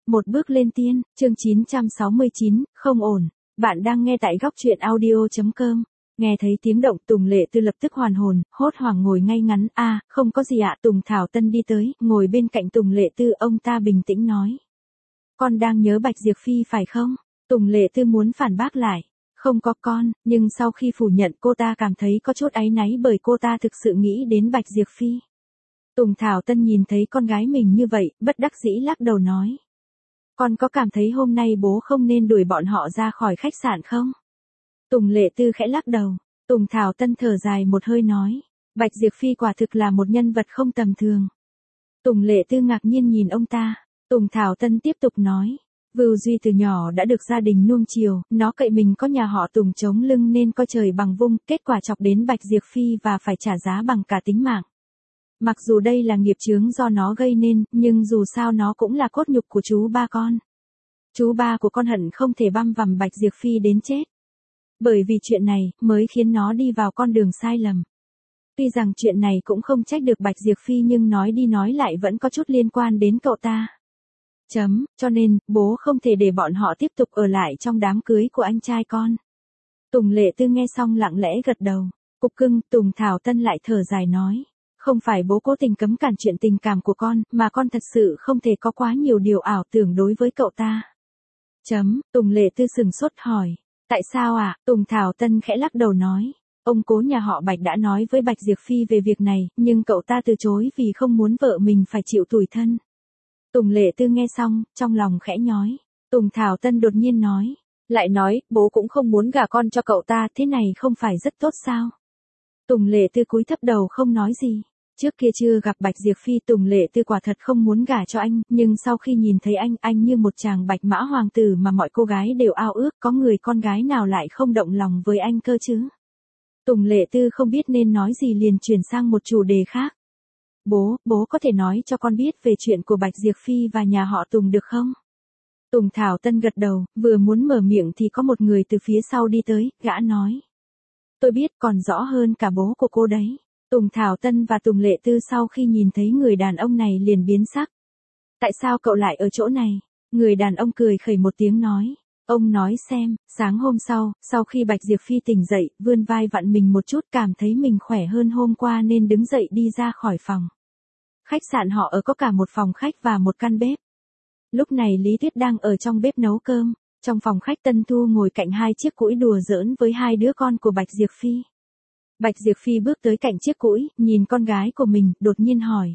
Một bước lên tiên, chương 969, không ổn. Bạn đang nghe tại góc truyện audio.com. Nghe thấy tiếng động Tùng Lệ Tư lập tức hoàn hồn, hốt hoảng ngồi ngay ngắn. Không có gì ạ. Tùng Thảo Tân đi tới, ngồi bên cạnh Tùng Lệ Tư, ông ta bình tĩnh nói. Con đang nhớ Bạch Diệp Phi phải không? Tùng Lệ Tư muốn phản bác lại. Không có con, nhưng sau khi phủ nhận cô ta cảm thấy có chút áy náy bởi cô ta thực sự nghĩ đến Bạch Diệp Phi. Tùng Thảo Tân nhìn thấy con gái mình như vậy, bất đắc dĩ lắc đầu nói. Con có cảm thấy hôm nay bố không nên đuổi bọn họ ra khỏi khách sạn không? Tùng Lệ Tư khẽ lắc đầu. Tùng Thảo Tân thở dài một hơi nói. Bạch Diệp Phi quả thực là một nhân vật không tầm thường. Tùng Lệ Tư ngạc nhiên nhìn ông ta. Tùng Thảo Tân tiếp tục nói. Vưu Duy từ nhỏ đã được gia đình nuông chiều, nó cậy mình có nhà họ Tùng chống lưng nên coi trời bằng vung, kết quả chọc đến Bạch Diệp Phi và phải trả giá bằng cả tính mạng. Mặc dù đây là nghiệp chướng do nó gây nên, nhưng dù sao nó cũng là cốt nhục của chú ba con. Chú ba của con hận không thể băm vằm Bạch Diệp Phi đến chết. Bởi vì chuyện này, mới khiến nó đi vào con đường sai lầm. Tuy rằng chuyện này cũng không trách được Bạch Diệp Phi nhưng nói đi nói lại vẫn có chút liên quan đến cậu ta. Cho nên, bố không thể để bọn họ tiếp tục ở lại trong đám cưới của anh trai con. Tùng Lệ Tư nghe xong lặng lẽ gật đầu. Cục cưng, Tùng Thảo Tân lại thở dài nói. Không phải bố cố tình cấm cản chuyện tình cảm của con, mà con thật sự không thể có quá nhiều điều ảo tưởng đối với cậu ta. Tùng Lệ Tư sừng sốt hỏi. Tại sao ạ? Tùng Thảo Tân khẽ lắc đầu nói. Ông cố nhà họ Bạch đã nói với Bạch Diệp Phi về việc này, nhưng cậu ta từ chối vì không muốn vợ mình phải chịu tủi thân. Tùng Lệ Tư nghe xong, trong lòng khẽ nhói. Tùng Thảo Tân đột nhiên nói. Lại nói, bố cũng không muốn gả con cho cậu ta, thế này không phải rất tốt sao? Tùng Lệ Tư cúi thấp đầu không nói gì. Trước kia chưa gặp Bạch Diệp Phi Tùng Lệ Tư quả thật không muốn gả cho anh, nhưng sau khi nhìn thấy anh như một chàng bạch mã hoàng tử mà mọi cô gái đều ao ước, có người con gái nào lại không động lòng với anh cơ chứ? Tùng Lệ Tư không biết nên nói gì liền chuyển sang một chủ đề khác. Bố có thể nói cho con biết về chuyện của Bạch Diệp Phi và nhà họ Tùng được không? Tùng Thảo Tân gật đầu, vừa muốn mở miệng thì có một người từ phía sau đi tới, gã nói. Tôi biết còn rõ hơn cả bố của cô đấy. Tùng Thảo Tân và Tùng Lệ Tư sau khi nhìn thấy người đàn ông này liền biến sắc. Tại sao cậu lại ở chỗ này? Người đàn ông cười khẩy một tiếng nói. Ông nói xem, sáng hôm sau khi Bạch Diệp Phi tỉnh dậy, vươn vai vặn mình một chút cảm thấy mình khỏe hơn hôm qua nên đứng dậy đi ra khỏi phòng. Khách sạn họ ở có cả một phòng khách và một căn bếp. Lúc này Lý Tuyết đang ở trong bếp nấu cơm. Trong phòng khách Tân Thu ngồi cạnh hai chiếc cũi đùa giỡn với hai đứa con của Bạch Diệp Phi. Bạch Diệp Phi bước tới cạnh chiếc cũi, nhìn con gái của mình, đột nhiên hỏi.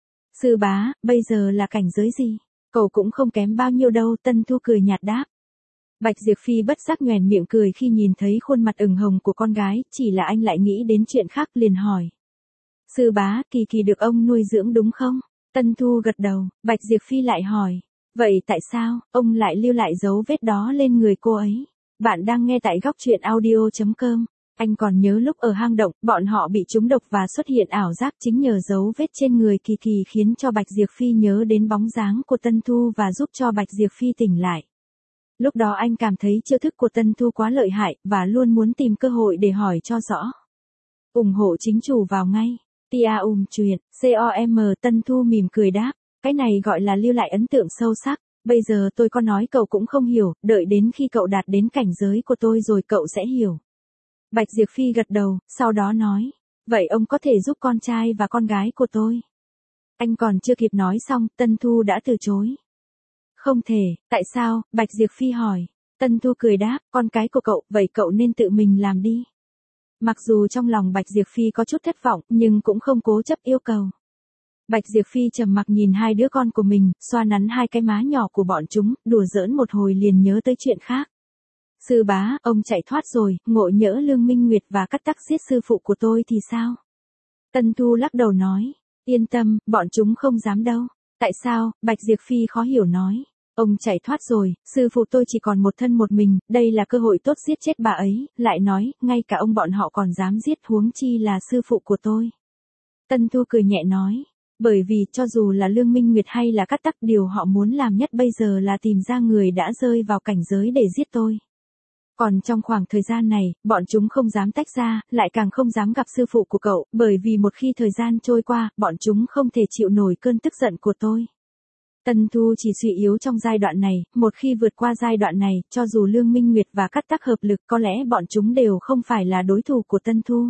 Sư bá, bây giờ là cảnh giới gì? Cậu cũng không kém bao nhiêu đâu, Tân Thu cười nhạt đáp. Bạch Diệp Phi bất giác nhoẻn miệng cười khi nhìn thấy khuôn mặt ửng hồng của con gái, chỉ là anh lại nghĩ đến chuyện khác liền hỏi. Sư bá, Kỳ Kỳ được ông nuôi dưỡng đúng không? Tân Thu gật đầu, Bạch Diệp Phi lại hỏi. Vậy tại sao, ông lại lưu lại dấu vết đó lên người cô ấy? Bạn đang nghe tại góc truyện audio.com. Anh còn nhớ lúc ở hang động, bọn họ bị trúng độc và xuất hiện ảo giác chính nhờ dấu vết trên người Kỳ Kỳ khiến cho Bạch Diệp Phi nhớ đến bóng dáng của Tân Thu và giúp cho Bạch Diệp Phi tỉnh lại. Lúc đó anh cảm thấy chiêu thức của Tân Thu quá lợi hại và luôn muốn tìm cơ hội để hỏi cho rõ. Ủng hộ chính chủ vào ngay. Tia truyện, com Tân Thu mỉm cười đáp. Cái này gọi là lưu lại ấn tượng sâu sắc. Bây giờ tôi có nói cậu cũng không hiểu, đợi đến khi cậu đạt đến cảnh giới của tôi rồi cậu sẽ hiểu. Bạch Diệp Phi gật đầu, sau đó nói. Vậy ông có thể giúp con trai và con gái của tôi? Anh còn chưa kịp nói xong, Tân Thu đã từ chối. Không thể, tại sao? Bạch Diệp Phi hỏi. Tân Thu cười đáp, con cái của cậu, vậy cậu nên tự mình làm đi. Mặc dù trong lòng Bạch Diệp Phi có chút thất vọng, nhưng cũng không cố chấp yêu cầu. Bạch Diệp Phi trầm mặc nhìn hai đứa con của mình, xoa nắn hai cái má nhỏ của bọn chúng, đùa giỡn một hồi liền nhớ tới chuyện khác. Sư bá, ông chạy thoát rồi, ngộ nhỡ Lương Minh Nguyệt và cắt tắc giết sư phụ của tôi thì sao? Tân Thu lắc đầu nói, yên tâm, bọn chúng không dám đâu. Tại sao? Bạch Diệp Phi khó hiểu nói. Ông chạy thoát rồi, sư phụ tôi chỉ còn một thân một mình, đây là cơ hội tốt giết chết bà ấy, lại nói, ngay cả ông bọn họ còn dám giết huống chi là sư phụ của tôi. Tân Thu cười nhẹ nói. Bởi vì cho dù là Lương Minh Nguyệt hay là cắt tắc điều họ muốn làm nhất bây giờ là tìm ra người đã rơi vào cảnh giới để giết tôi. Còn trong khoảng thời gian này, bọn chúng không dám tách ra, lại càng không dám gặp sư phụ của cậu, bởi vì một khi thời gian trôi qua, bọn chúng không thể chịu nổi cơn tức giận của tôi. Tân Thu chỉ suy yếu trong giai đoạn này, một khi vượt qua giai đoạn này, cho dù Lương Minh Nguyệt và Cát Tắc hợp lực có lẽ bọn chúng đều không phải là đối thủ của Tân Thu.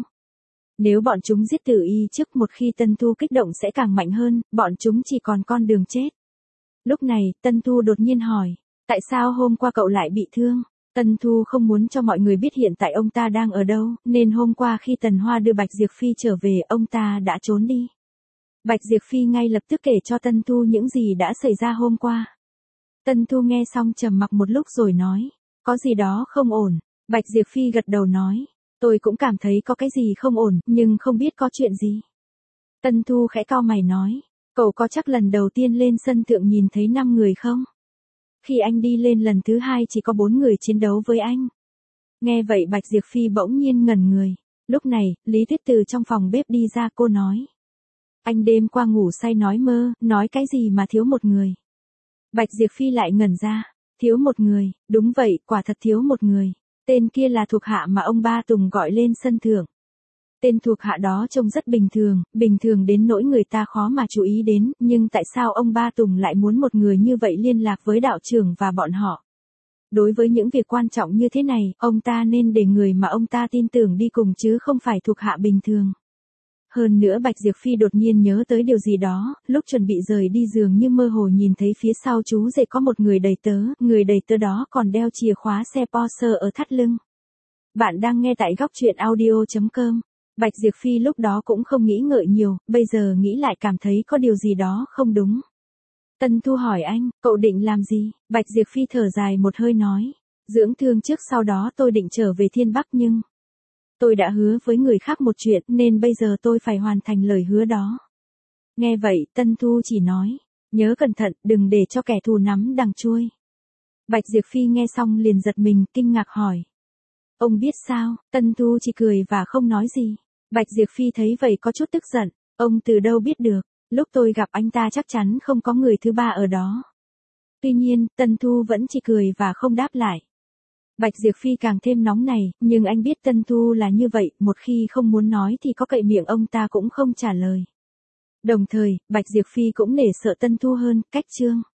Nếu bọn chúng giết Tử Y trước một khi Tân Thu kích động sẽ càng mạnh hơn, bọn chúng chỉ còn con đường chết. Lúc này, Tân Thu đột nhiên hỏi, tại sao hôm qua cậu lại bị thương? Tân Thu không muốn cho mọi người biết hiện tại ông ta đang ở đâu, nên hôm qua khi Tần Hoa đưa Bạch Diệp Phi trở về ông ta đã trốn đi. Bạch Diệp Phi ngay lập tức kể cho Tân Thu những gì đã xảy ra hôm qua. Tân Thu nghe xong trầm mặc một lúc rồi nói, có gì đó không ổn. Bạch Diệp Phi gật đầu nói, tôi cũng cảm thấy có cái gì không ổn, nhưng không biết có chuyện gì. Tân Thu khẽ cau mày nói, cậu có chắc lần đầu tiên lên sân thượng nhìn thấy 5 người không? Khi anh đi lên lần thứ 2 chỉ có 4 người chiến đấu với anh. Nghe vậy Bạch Diệp Phi bỗng nhiên ngẩn người. Lúc này, Lý Tuyết từ trong phòng bếp đi ra, cô nói. Anh đêm qua ngủ say nói mơ, nói cái gì mà thiếu một người. Bạch Diệp Phi lại ngẩn ra. Thiếu một người, đúng vậy, quả thật thiếu một người. Tên kia là thuộc hạ mà ông Ba Tùng gọi lên sân thượng. Tên thuộc hạ đó trông rất bình thường đến nỗi người ta khó mà chú ý đến, nhưng tại sao ông Ba Tùng lại muốn một người như vậy liên lạc với đạo trưởng và bọn họ? Đối với những việc quan trọng như thế này, ông ta nên để người mà ông ta tin tưởng đi cùng chứ không phải thuộc hạ bình thường. Hơn nữa Bạch Diệp Phi đột nhiên nhớ tới điều gì đó, lúc chuẩn bị rời đi dường như mơ hồ nhìn thấy phía sau chú rể có một người đầy tớ đó còn đeo chìa khóa xe Porsche ở thắt lưng. Bạn đang nghe tại góc truyện audio.com. Bạch Diệp Phi lúc đó cũng không nghĩ ngợi nhiều, bây giờ nghĩ lại cảm thấy có điều gì đó không đúng. Tân Thu hỏi anh, cậu định làm gì? Bạch Diệp Phi thở dài một hơi nói, dưỡng thương trước sau đó tôi định trở về Thiên Bắc nhưng tôi đã hứa với người khác một chuyện nên bây giờ tôi phải hoàn thành lời hứa đó. Nghe vậy, Tân Thu chỉ nói, nhớ cẩn thận, đừng để cho kẻ thù nắm đằng chuôi. Bạch Diệp Phi nghe xong liền giật mình, kinh ngạc hỏi. Ông biết sao? Tân Thu chỉ cười và không nói gì. Bạch Diệp Phi thấy vậy có chút tức giận, ông từ đâu biết được, lúc tôi gặp anh ta chắc chắn không có người thứ ba ở đó. Tuy nhiên, Tân Thu vẫn chỉ cười và không đáp lại. Bạch Diệp Phi càng thêm nóng này, nhưng anh biết Tân Thu là như vậy, một khi không muốn nói thì có cậy miệng ông ta cũng không trả lời. Đồng thời, Bạch Diệp Phi cũng nể sợ Tân Thu hơn, cách chương.